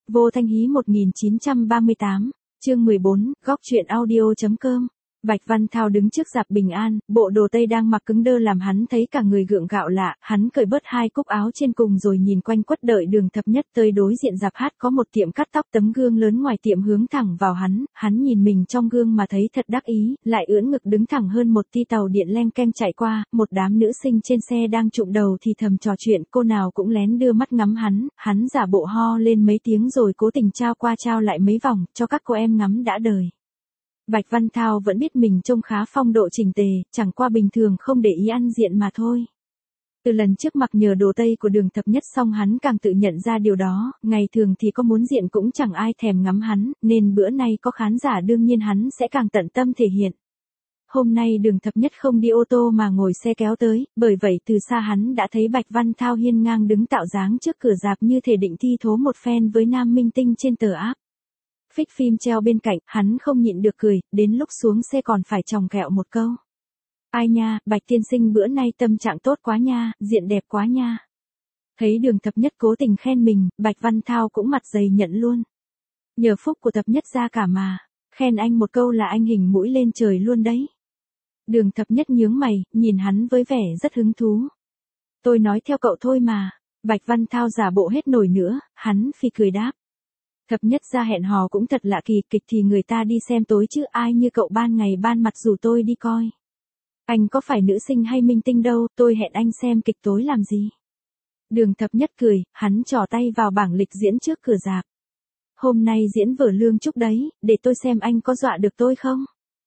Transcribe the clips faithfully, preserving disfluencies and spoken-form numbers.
Vô Thanh Hí một nghìn chín trăm ba mươi tám, chương mười bốn, góc truyện audio.com. Bạch Văn Thao đứng trước rạp Bình An, bộ đồ tây đang mặc cứng đơ làm hắn thấy cả người gượng gạo lạ, hắn cởi bớt hai cúc áo trên cùng rồi nhìn quanh quất đợi Đường Thập Nhất tới. Đối diện rạp hát có một tiệm cắt tóc, tấm gương lớn ngoài tiệm hướng thẳng vào hắn, hắn nhìn mình trong gương mà thấy thật đắc ý, lại ưỡn ngực đứng thẳng hơn một ti. Tàu điện len keng chạy qua, một đám nữ sinh trên xe đang trụm đầu thì thầm trò chuyện, cô nào cũng lén đưa mắt ngắm hắn, hắn giả bộ ho lên mấy tiếng rồi cố tình trao qua trao lại mấy vòng, cho các cô em ngắm đã đời. Bạch Văn Thao vẫn biết mình trông khá phong độ chỉnh tề, chẳng qua bình thường không để ý ăn diện mà thôi. Từ lần trước mặc nhờ đồ tây của Đường Thập Nhất xong hắn càng tự nhận ra điều đó, ngày thường thì có muốn diện cũng chẳng ai thèm ngắm hắn, nên bữa nay có khán giả đương nhiên hắn sẽ càng tận tâm thể hiện. Hôm nay Đường Thập Nhất không đi ô tô mà ngồi xe kéo tới, bởi vậy từ xa hắn đã thấy Bạch Văn Thao hiên ngang đứng tạo dáng trước cửa rạp như thể định thi thố một phen với nam minh tinh trên tờ áp. Phích phim treo bên cạnh, hắn không nhịn được cười, đến lúc xuống xe còn phải chòng kẹo một câu. Ai nha, Bạch tiên sinh bữa nay tâm trạng tốt quá nha, diện đẹp quá nha. Thấy Đường Thập Nhất cố tình khen mình, Bạch Văn Thao cũng mặt dày nhận luôn. Nhờ phúc của Thập Nhất ra cả mà, khen anh một câu là anh hình mũi lên trời luôn đấy. Đường Thập Nhất nhướng mày, nhìn hắn với vẻ rất hứng thú. Tôi nói theo cậu thôi mà. Bạch Văn Thao giả bộ hết nổi nữa, hắn phì cười đáp. Thập Nhất ra hẹn hò cũng thật lạ kỳ, kịch thì người ta đi xem tối chứ ai như cậu ban ngày ban mặt rủ tôi đi coi. Anh có phải nữ sinh hay minh tinh đâu, tôi hẹn anh xem kịch tối làm gì. Đường Thập Nhất cười, hắn trỏ tay vào bảng lịch diễn trước cửa rạp. Hôm nay diễn vở Lương Trúc đấy, để tôi xem anh có dọa được tôi không?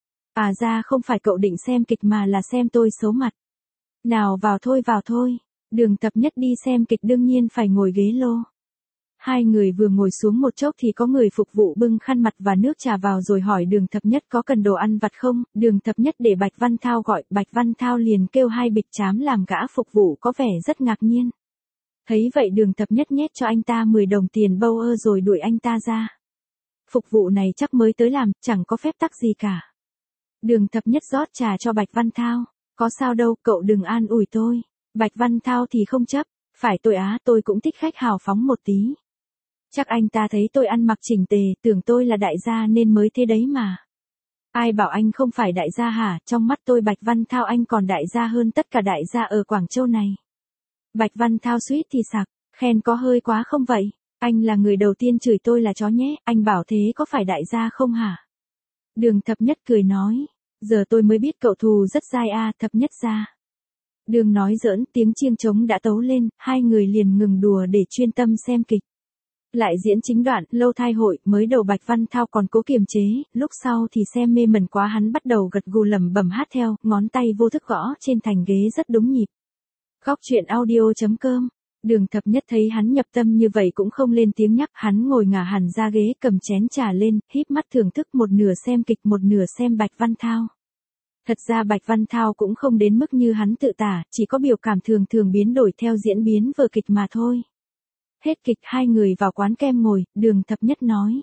À ra không phải cậu định xem kịch mà là xem tôi xấu mặt. Nào vào thôi vào thôi, Đường Thập Nhất đi xem kịch đương nhiên phải ngồi ghế lô. Hai người vừa ngồi xuống một chốc thì có người phục vụ bưng khăn mặt và nước trà vào rồi hỏi Đường Thập Nhất có cần đồ ăn vặt không. Đường Thập Nhất để Bạch Văn Thao gọi, Bạch Văn Thao liền kêu hai bịch trám làm gã phục vụ có vẻ rất ngạc nhiên. Thấy vậy Đường Thập Nhất nhét cho anh ta mười đồng tiền bâu ơ rồi đuổi anh ta ra. Phục vụ này chắc mới tới làm, chẳng có phép tắc gì cả. Đường Thập Nhất rót trà cho Bạch Văn Thao. Có sao đâu, cậu đừng an ủi tôi. Bạch Văn Thao thì không chấp. Phải tôi á, tôi cũng thích khách hào phóng một tí. Chắc anh ta thấy tôi ăn mặc chỉnh tề, tưởng tôi là đại gia nên mới thế đấy mà. Ai bảo anh không phải đại gia hả, trong mắt tôi Bạch Văn Thao anh còn đại gia hơn tất cả đại gia ở Quảng Châu này. Bạch Văn Thao suýt thì sặc, khen có hơi quá không vậy? Anh là người đầu tiên chửi tôi là chó nhé, anh bảo thế có phải đại gia không hả? Đường Thập Nhất cười nói, giờ tôi mới biết cậu thù rất dai a, Thập Nhất ra. Đường nói giỡn, tiếng chiêng trống đã tấu lên, hai người liền ngừng đùa để chuyên tâm xem kịch. Lại diễn chính đoạn, Lâu Thai Hội, mới đầu Bạch Văn Thao còn cố kiềm chế, lúc sau thì xem mê mẩn quá hắn bắt đầu gật gù lẩm bẩm hát theo, ngón tay vô thức gõ trên thành ghế rất đúng nhịp. Góc truyện audio.com. Đường Thập Nhất thấy hắn nhập tâm như vậy cũng không lên tiếng nhắc, hắn ngồi ngả hẳn ra ghế cầm chén trà lên, híp mắt thưởng thức một nửa xem kịch một nửa xem Bạch Văn Thao. Thật ra Bạch Văn Thao cũng không đến mức như hắn tự tả, chỉ có biểu cảm thường thường biến đổi theo diễn biến vở kịch mà thôi. Hết kịch hai người vào quán kem ngồi, Đường Thập Nhất nói.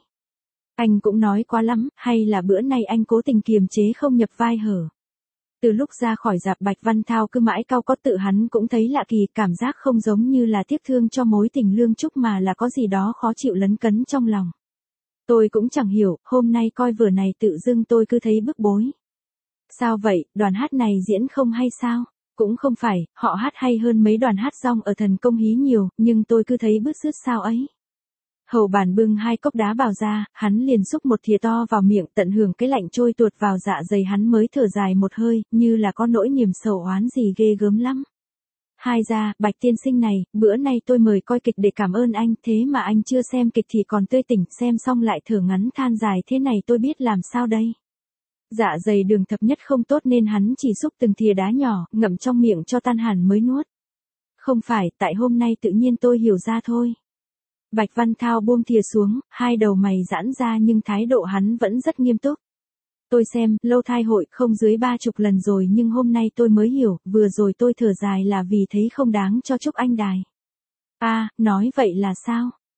Anh cũng nói quá lắm, hay là bữa nay anh cố tình kiềm chế không nhập vai hở. Từ lúc ra khỏi rạp Bạch Văn Thao cứ mãi cau có tự hắn cũng thấy lạ kỳ, cảm giác không giống như là tiếc thương cho mối tình Lương Trúc mà là có gì đó khó chịu lấn cấn trong lòng. Tôi cũng chẳng hiểu, hôm nay coi vở này tự dưng tôi cứ thấy bức bối. Sao vậy, đoàn hát này diễn không hay sao? Cũng không phải, họ hát hay hơn mấy đoàn hát rong ở Thần Công Hí nhiều, nhưng tôi cứ thấy bứt rứt sao ấy. Hầu Bàn bưng hai cốc đá bào ra, hắn liền xúc một thìa to vào miệng tận hưởng cái lạnh trôi tuột vào dạ dày hắn mới thở dài một hơi, như là có nỗi niềm sầu oán gì ghê gớm lắm. Hai ra, Bạch tiên sinh này, bữa nay tôi mời coi kịch để cảm ơn anh, thế mà anh chưa xem kịch thì còn tươi tỉnh, xem xong lại thở ngắn than dài thế này tôi biết làm sao đây. Dạ dày Đường Thập Nhất không tốt nên hắn chỉ xúc từng thìa đá nhỏ, ngậm trong miệng cho tan hẳn mới nuốt. Không phải, tại hôm nay tự nhiên tôi hiểu ra thôi. Bạch Văn Thao buông thìa xuống, hai đầu mày giãn ra nhưng thái độ hắn vẫn rất nghiêm túc. Tôi xem, Lâu Thai Hội không dưới ba chục lần rồi nhưng hôm nay tôi mới hiểu, vừa rồi tôi thở dài là vì thấy không đáng cho Trúc Anh đài. À, nói vậy là sao?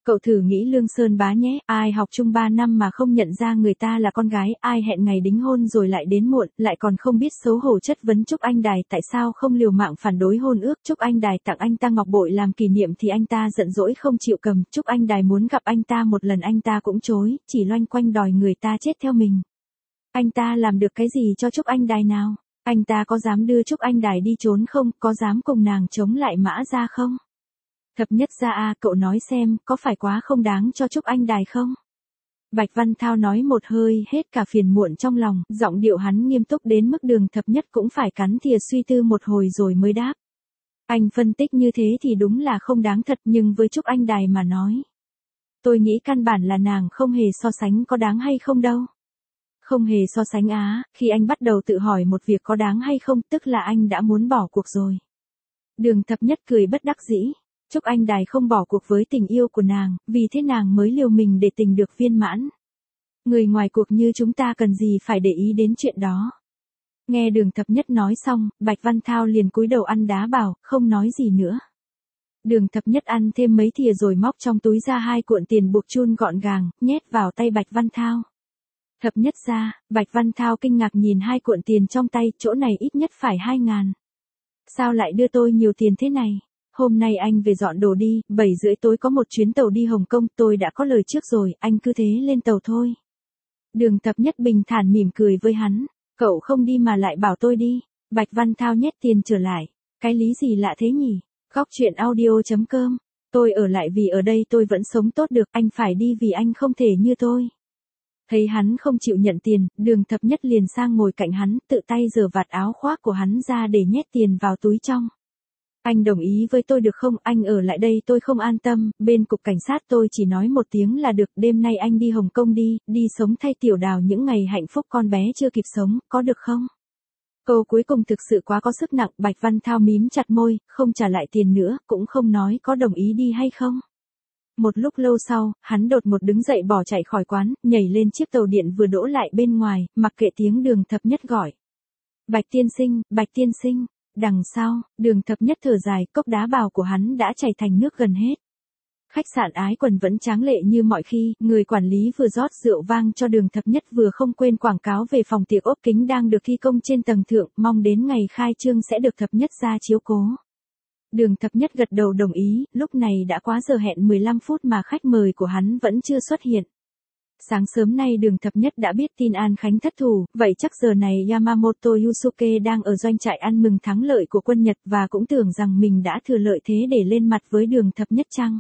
Cậu thử nghĩ Lương Sơn Bá nhé, ai học chung ba năm mà không nhận ra người ta là con gái, ai hẹn ngày đính hôn rồi lại đến muộn, lại còn không biết xấu hổ chất vấn Trúc Anh Đài tại sao không liều mạng phản đối hôn ước. Trúc Anh Đài tặng anh ta ngọc bội làm kỷ niệm thì anh ta giận dỗi không chịu cầm. Trúc Anh Đài muốn gặp anh ta một lần anh ta cũng chối, chỉ loanh quanh đòi người ta chết theo mình. Anh ta làm được cái gì cho Trúc Anh Đài nào? Anh ta có dám đưa Trúc Anh Đài đi trốn không? Có dám cùng nàng chống lại Mã Gia không? Thập nhất gia a, cậu nói xem, có phải quá không đáng cho Trúc Anh Đài không? Bạch Văn Thao nói một hơi hết cả phiền muộn trong lòng, giọng điệu hắn nghiêm túc đến mức Đường Thập Nhất cũng phải cắn thìa suy tư một hồi rồi mới đáp. Anh phân tích như thế thì đúng là không đáng thật, nhưng với Trúc Anh Đài mà nói, tôi nghĩ căn bản là nàng không hề so sánh có đáng hay không đâu. Không hề so sánh á, khi anh bắt đầu tự hỏi một việc có đáng hay không, tức là anh đã muốn bỏ cuộc rồi. Đường Thập Nhất cười bất đắc dĩ. Trúc Anh Đài không bỏ cuộc với tình yêu của nàng, vì thế nàng mới liều mình để tình được viên mãn. Người ngoài cuộc như chúng ta cần gì phải để ý đến chuyện đó. Nghe Đường Thập Nhất nói xong, Bạch Văn Thao liền cúi đầu ăn đá bảo, không nói gì nữa. Đường Thập Nhất ăn thêm mấy thìa rồi móc trong túi ra hai cuộn tiền buộc chun gọn gàng, nhét vào tay Bạch Văn Thao. Thập Nhất ra, Bạch Văn Thao kinh ngạc nhìn hai cuộn tiền trong tay, chỗ này ít nhất phải hai ngàn. Sao lại đưa tôi nhiều tiền thế này? Hôm nay anh về dọn đồ đi, bảy rưỡi tối có một chuyến tàu đi Hồng Kông, tôi đã có lời trước rồi, anh cứ thế lên tàu thôi. Đường Thập Nhất bình thản mỉm cười với hắn, cậu không đi mà lại bảo tôi đi. Bạch Văn Thao nhét tiền trở lại, cái lý gì lạ thế nhỉ? Góc chuyện audio chấm com, tôi ở lại vì ở đây tôi vẫn sống tốt được, anh phải đi vì anh không thể như tôi. Thấy hắn không chịu nhận tiền, Đường Thập Nhất liền sang ngồi cạnh hắn, tự tay giở vạt áo khoác của hắn ra để nhét tiền vào túi trong. Anh đồng ý với tôi được không? Anh ở lại đây tôi không an tâm, bên cục cảnh sát tôi chỉ nói một tiếng là được, đêm nay anh đi Hồng Kông đi, đi sống thay Tiểu Đào những ngày hạnh phúc con bé chưa kịp sống, có được không? Câu cuối cùng thực sự quá có sức nặng, Bạch Văn Thao mím chặt môi, không trả lại tiền nữa, cũng không nói có đồng ý đi hay không. Một lúc lâu sau, hắn đột ngột đứng dậy bỏ chạy khỏi quán, nhảy lên chiếc tàu điện vừa đỗ lại bên ngoài, mặc kệ tiếng Đường Thập Nhất gọi. Bạch tiên sinh, Bạch tiên sinh. Đằng sau, Đường Thập Nhất thở dài, cốc đá bào của hắn đã chảy thành nước gần hết. Khách sạn Ái Quần vẫn tráng lệ như mọi khi, người quản lý vừa rót rượu vang cho Đường Thập Nhất vừa không quên quảng cáo về phòng tiệc ốp kính đang được thi công trên tầng thượng, mong đến ngày khai trương sẽ được Thập Nhất ra chiếu cố. Đường Thập Nhất gật đầu đồng ý, lúc này đã quá giờ hẹn mười lăm phút mà khách mời của hắn vẫn chưa xuất hiện. Sáng sớm nay Đường Thập Nhất đã biết tin An Khánh thất thủ, vậy chắc giờ này Yamamoto Yusuke đang ở doanh trại ăn mừng thắng lợi của quân Nhật và cũng tưởng rằng mình đã thừa lợi thế để lên mặt với Đường Thập Nhất chăng?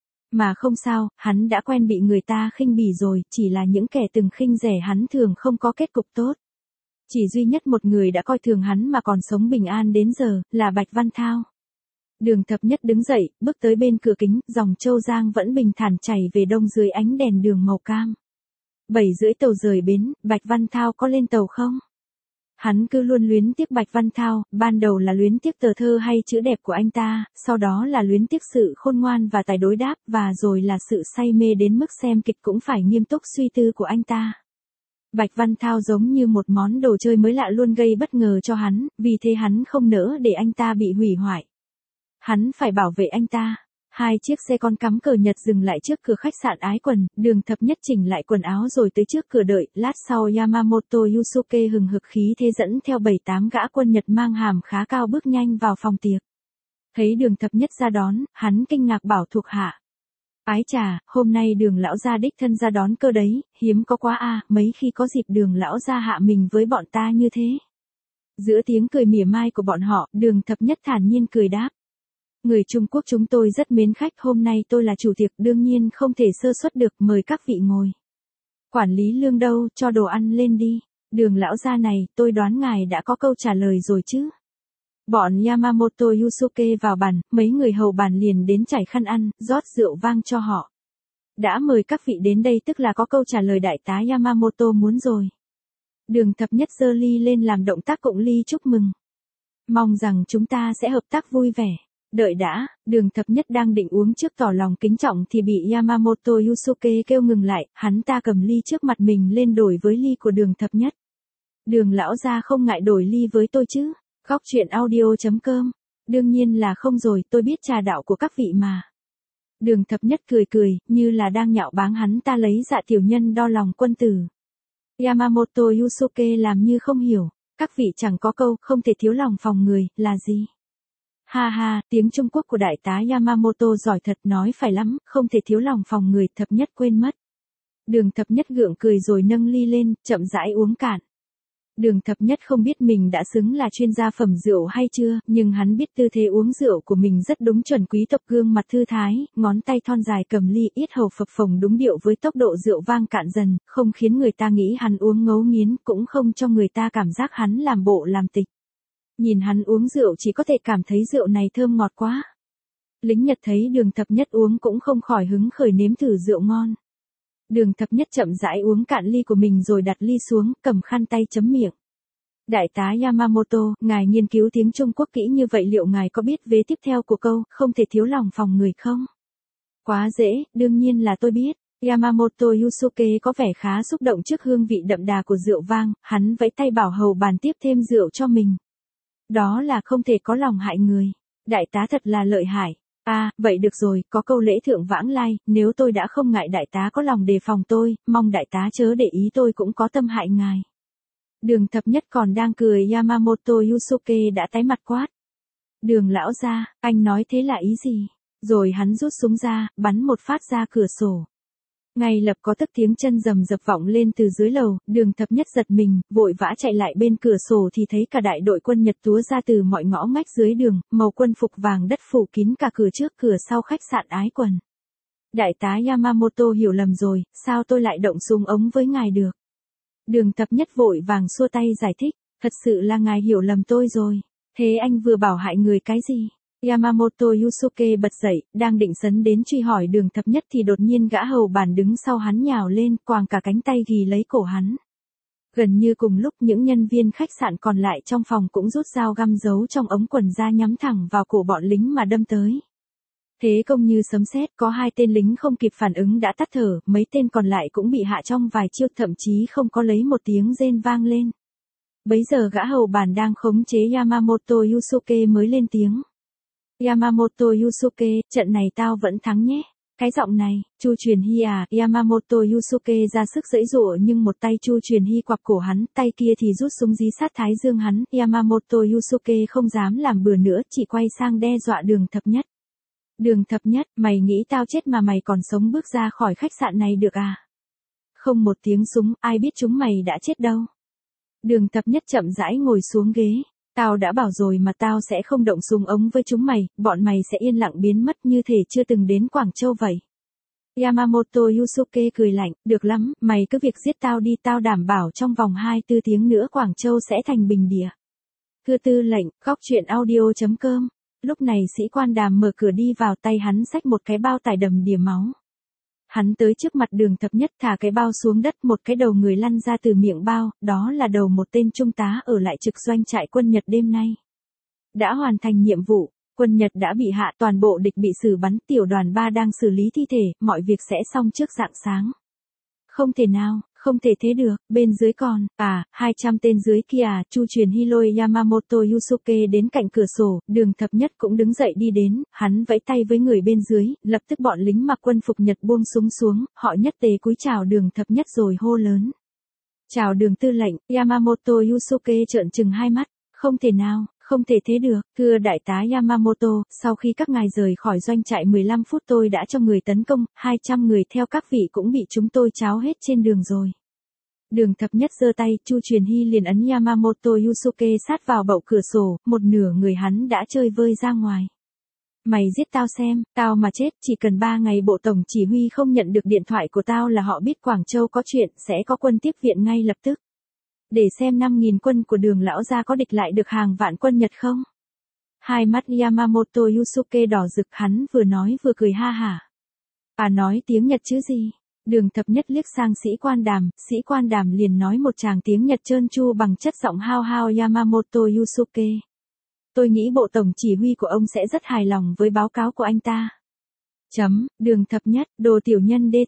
Mà không sao, hắn đã quen bị người ta khinh bỉ rồi, chỉ là những kẻ từng khinh rẻ hắn thường không có kết cục tốt. Chỉ duy nhất một người đã coi thường hắn mà còn sống bình an đến giờ, là Bạch Văn Thao. Đường Thập Nhất đứng dậy, bước tới bên cửa kính, dòng Châu Giang vẫn bình thản chảy về đông dưới ánh đèn đường màu cam. Bảy rưỡi tàu rời bến, Bạch Văn Thao có lên tàu không? Hắn cứ luôn luyến tiếc Bạch Văn Thao, ban đầu là luyến tiếc tờ thơ hay chữ đẹp của anh ta, sau đó là luyến tiếc sự khôn ngoan và tài đối đáp, và rồi là sự say mê đến mức xem kịch cũng phải nghiêm túc suy tư của anh ta. Bạch Văn Thao giống như một món đồ chơi mới lạ luôn gây bất ngờ cho hắn, vì thế hắn không nỡ để anh ta bị hủy hoại. Hắn phải bảo vệ anh ta. Hai chiếc xe con cắm cờ Nhật dừng lại trước cửa khách sạn Ái Quần, Đường Thập Nhất chỉnh lại quần áo rồi tới trước cửa đợi, lát sau Yamamoto Yusuke hừng hực khí thế dẫn theo bảy tám gã quân Nhật mang hàm khá cao bước nhanh vào phòng tiệc. Thấy Đường Thập Nhất ra đón, hắn kinh ngạc bảo thuộc hạ. Ái chà, hôm nay Đường lão gia đích thân ra đón cơ đấy, hiếm có quá a, mấy khi có dịp Đường lão gia hạ mình với bọn ta như thế. Giữa tiếng cười mỉa mai của bọn họ, Đường Thập Nhất thản nhiên cười đáp. Người Trung Quốc chúng tôi rất mến khách, hôm nay tôi là chủ tiệc, đương nhiên không thể sơ suất được, mời các vị ngồi. Quản lý Lương đâu, cho đồ ăn lên đi. Đường lão gia này, tôi đoán ngài đã có câu trả lời rồi chứ. Bọn Yamamoto Yusuke vào bàn, mấy người hầu bàn liền đến chảy khăn ăn, rót rượu vang cho họ. Đã mời các vị đến đây tức là có câu trả lời đại tá Yamamoto muốn rồi. Đường Thập Nhất giơ ly lên làm động tác cụng ly chúc mừng. Mong rằng chúng ta sẽ hợp tác vui vẻ. Đợi đã, Đường Thập Nhất đang định uống trước tỏ lòng kính trọng thì bị Yamamoto Yusuke kêu ngừng lại, hắn ta cầm ly trước mặt mình lên đổi với ly của Đường Thập Nhất. Đường lão gia không ngại đổi ly với tôi chứ? Góc chuyện audio chấm com. Đương nhiên là không rồi, tôi biết trà đạo của các vị mà. Đường thập nhất cười cười, như là đang nhạo báng hắn ta lấy dạ tiểu nhân đo lòng quân tử. Yamamoto Yusuke làm như không hiểu, các vị chẳng có câu không thể thiếu lòng phòng người, là gì? Ha ha, tiếng Trung Quốc của đại tá Yamamoto giỏi thật, nói phải lắm, không thể thiếu lòng phòng người, thập nhất quên mất. Đường thập nhất gượng cười rồi nâng ly lên, chậm rãi uống cạn. Đường thập nhất không biết mình đã xứng là chuyên gia phẩm rượu hay chưa, nhưng hắn biết tư thế uống rượu của mình rất đúng chuẩn quý tộc, gương mặt thư thái, ngón tay thon dài cầm ly, yết hầu phập phồng đúng điệu với tốc độ rượu vang cạn dần, không khiến người ta nghĩ hắn uống ngấu nghiến, cũng không cho người ta cảm giác hắn làm bộ làm tịch. Nhìn hắn uống rượu chỉ có thể cảm thấy rượu này thơm ngọt quá. Lính Nhật thấy đường thập nhất uống cũng không khỏi hứng khởi nếm thử rượu ngon. Đường thập nhất chậm rãi uống cạn ly của mình rồi đặt ly xuống, cầm khăn tay chấm miệng. Đại tá Yamamoto, ngài nghiên cứu tiếng Trung Quốc kỹ như vậy, liệu ngài có biết vế tiếp theo của câu, không thể thiếu lòng phòng người không? Quá dễ, đương nhiên là tôi biết. Yamamoto Yusuke có vẻ khá xúc động trước hương vị đậm đà của rượu vang, hắn vẫy tay bảo hầu bàn tiếp thêm rượu cho mình. Đó là không thể có lòng hại người. Đại tá thật là lợi hại. À, vậy được rồi, có câu lễ thượng vãng lai, nếu tôi đã không ngại đại tá có lòng đề phòng tôi, mong đại tá chớ để ý tôi cũng có tâm hại ngài. Đường thập nhất còn đang cười, Yamamoto Yusuke đã tái mặt quát. Đường lão gia, anh nói thế là ý gì? Rồi hắn rút súng ra, bắn một phát ra cửa sổ. Ngay lập có tức tiếng chân rầm rập vọng lên từ dưới lầu, đường thập nhất giật mình, vội vã chạy lại bên cửa sổ thì thấy cả đại đội quân Nhật túa ra từ mọi ngõ ngách dưới đường, màu quân phục vàng đất phủ kín cả cửa trước cửa sau khách sạn Ái Quần. Đại tá Yamamoto hiểu lầm rồi, sao tôi lại động súng ống với ngài được? Đường thập nhất vội vàng xua tay giải thích, thật sự là ngài hiểu lầm tôi rồi, thế anh vừa bảo hại người cái gì? Yamamoto Yusuke bật dậy, đang định sấn đến truy hỏi đường thập nhất thì đột nhiên gã hầu bàn đứng sau hắn nhào lên, quàng cả cánh tay ghì lấy cổ hắn. Gần như cùng lúc những nhân viên khách sạn còn lại trong phòng cũng rút dao găm giấu trong ống quần ra nhắm thẳng vào cổ bọn lính mà đâm tới. Thế công như sấm sét, có hai tên lính không kịp phản ứng đã tắt thở, mấy tên còn lại cũng bị hạ trong vài chiêu, thậm chí không có lấy một tiếng rên vang lên. Bấy giờ gã hầu bàn đang khống chế Yamamoto Yusuke mới lên tiếng. Yamamoto Yusuke, trận này tao vẫn thắng nhé. Cái giọng này, Chu Truyền Hy à, Yamamoto Yusuke ra sức giãy giụa nhưng một tay Chu Truyền Hy quặp cổ hắn, tay kia thì rút súng dí sát thái dương hắn. Yamamoto Yusuke không dám làm bừa nữa, chỉ quay sang đe dọa đường thập nhất. Đường thập nhất, mày nghĩ tao chết mà mày còn sống bước ra khỏi khách sạn này được à? Không một tiếng súng, ai biết chúng mày đã chết đâu. Đường thập nhất chậm rãi ngồi xuống ghế. Tao đã bảo rồi mà tao sẽ không động súng ống với chúng mày, bọn mày sẽ yên lặng biến mất như thể chưa từng đến Quảng Châu vậy. Yamamoto Yusuke cười lạnh, được lắm, mày cứ việc giết tao đi, tao đảm bảo trong vòng hai mươi tư tiếng nữa Quảng Châu sẽ thành bình địa. Thưa tư lệnh, góc truyện audio chấm com. Lúc này sĩ quan Đàm mở cửa đi vào, tay hắn xách một cái bao tải đầm đìa máu. Hắn tới trước mặt đường thập nhất thả cái bao xuống đất, một cái đầu người lăn ra từ miệng bao, đó là đầu một tên trung tá ở lại trực doanh trại quân Nhật đêm nay. Đã hoàn thành nhiệm vụ, quân Nhật đã bị hạ, toàn bộ địch bị xử bắn, tiểu đoàn ba đang xử lý thi thể, mọi việc sẽ xong trước rạng sáng. Không thể nào, không thể thế được, bên dưới còn, à, hai trăm tên dưới kia à, Chu Truyền Hy lôi Yamamoto Yusuke đến cạnh cửa sổ, đường thập nhất cũng đứng dậy đi đến, hắn vẫy tay với người bên dưới, lập tức bọn lính mặc quân phục Nhật buông súng xuống, họ nhất tề cúi chào đường thập nhất rồi hô lớn. Chào đường tư lệnh, Yamamoto Yusuke trợn trừng hai mắt, không thể nào. Không thể thế được, thưa đại tá Yamamoto, sau khi các ngài rời khỏi doanh trại mười lăm phút tôi đã cho người tấn công, hai trăm người theo các vị cũng bị chúng tôi cháo hết trên đường rồi. Đường thập nhất giơ tay, Chu Truyền Hy liền ấn Yamamoto Yusuke sát vào bậu cửa sổ, một nửa người hắn đã chơi vơi ra ngoài. Mày giết tao xem, tao mà chết, chỉ cần ba ngày bộ tổng chỉ huy không nhận được điện thoại của tao là họ biết Quảng Châu có chuyện, sẽ có quân tiếp viện ngay lập tức. Để xem năm nghìn quân của đường lão gia có địch lại được hàng vạn quân Nhật không? Hai mắt Yamamoto Yusuke đỏ rực, hắn vừa nói vừa cười ha hả. À nói tiếng Nhật chứ gì? Đường thập nhất liếc sang sĩ quan Đàm, sĩ quan Đàm liền nói một tràng tiếng Nhật trơn tru bằng chất giọng hao hao Yamamoto Yusuke. Tôi nghĩ bộ tổng chỉ huy của ông sẽ rất hài lòng với báo cáo của anh ta. Chấm, đường thập nhất, đồ tiểu nhân đê tiện.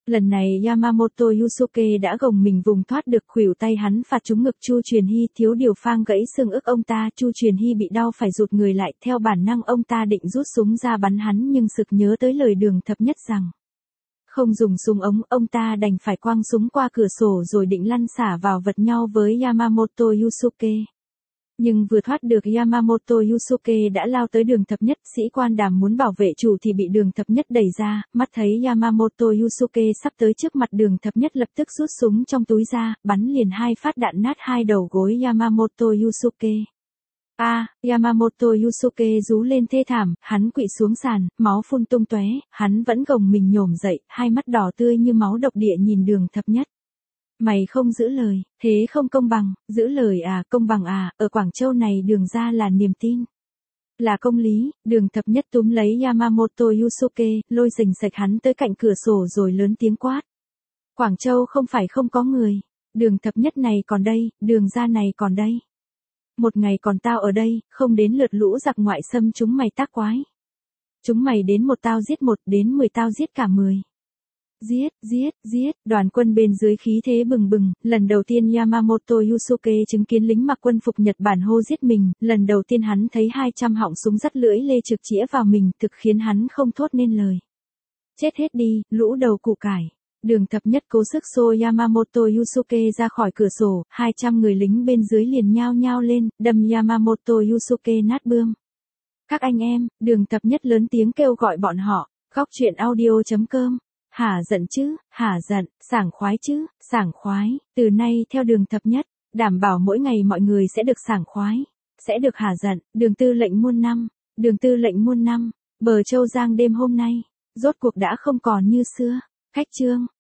Lần này Yamamoto Yusuke đã gồng mình vùng thoát được, khuỷu tay hắn phạt trúng ngực Chu Truyền Hy, thiếu điều phang gãy xương ức ông ta. Chu Truyền Hy bị đau phải rụt người lại, theo bản năng ông ta định rút súng ra bắn hắn nhưng sực nhớ tới lời Đường Thập Nhất rằng không dùng súng ống, ông ta đành phải quăng súng qua cửa sổ rồi định lăn xả vào vật nhau với Yamamoto Yusuke. Nhưng vừa thoát được Yamamoto Yusuke đã lao tới Đường Thập Nhất, sĩ quan Đàm muốn bảo vệ chủ thì bị Đường Thập Nhất đẩy ra, mắt thấy Yamamoto Yusuke sắp tới trước mặt Đường Thập Nhất lập tức rút súng trong túi ra, bắn liền hai phát đạn nát hai đầu gối Yamamoto Yusuke. A, à, Yamamoto Yusuke rú lên thê thảm, hắn quỵ xuống sàn, máu phun tung tóe, hắn vẫn gồng mình nhổm dậy, hai mắt đỏ tươi như máu độc địa nhìn Đường Thập Nhất. Mày không giữ lời, thế không công bằng, giữ lời à, công bằng à, ở Quảng Châu này Đường ra là niềm tin. Là công lý. Đường Thập Nhất túm lấy Yamamoto Yusuke, lôi rình sạch hắn tới cạnh cửa sổ rồi lớn tiếng quát. Quảng Châu không phải không có người, Đường Thập Nhất này còn đây, Đường ra này còn đây. Một ngày còn tao ở đây, không đến lượt lũ giặc ngoại xâm chúng mày tác quái. Chúng mày đến một tao giết một, đến mười tao giết cả mười. Giết, giết, giết, đoàn quân bên dưới khí thế bừng bừng, lần đầu tiên Yamamoto Yusuke chứng kiến lính mặc quân phục Nhật Bản hô giết mình, lần đầu tiên hắn thấy hai trăm họng súng dắt lưỡi lê trực chĩa vào mình, thực khiến hắn không thốt nên lời. Chết hết đi, lũ đầu củ cải. Đường Thập Nhất cố sức xô Yamamoto Yusuke ra khỏi cửa sổ, hai trăm người lính bên dưới liền nhao nhao lên, đâm Yamamoto Yusuke nát bươm. Các anh em, Đường Thập Nhất lớn tiếng kêu gọi bọn họ, góc truyện audio chấm com. Hả giận chứ, hả giận, sảng khoái chứ, sảng khoái, từ nay theo Đường Thập Nhất, đảm bảo mỗi ngày mọi người sẽ được sảng khoái, sẽ được hả giận. Đường tư lệnh muôn năm, Đường tư lệnh muôn năm, bờ Châu Giang đêm hôm nay, rốt cuộc đã không còn như xưa. Khách chương.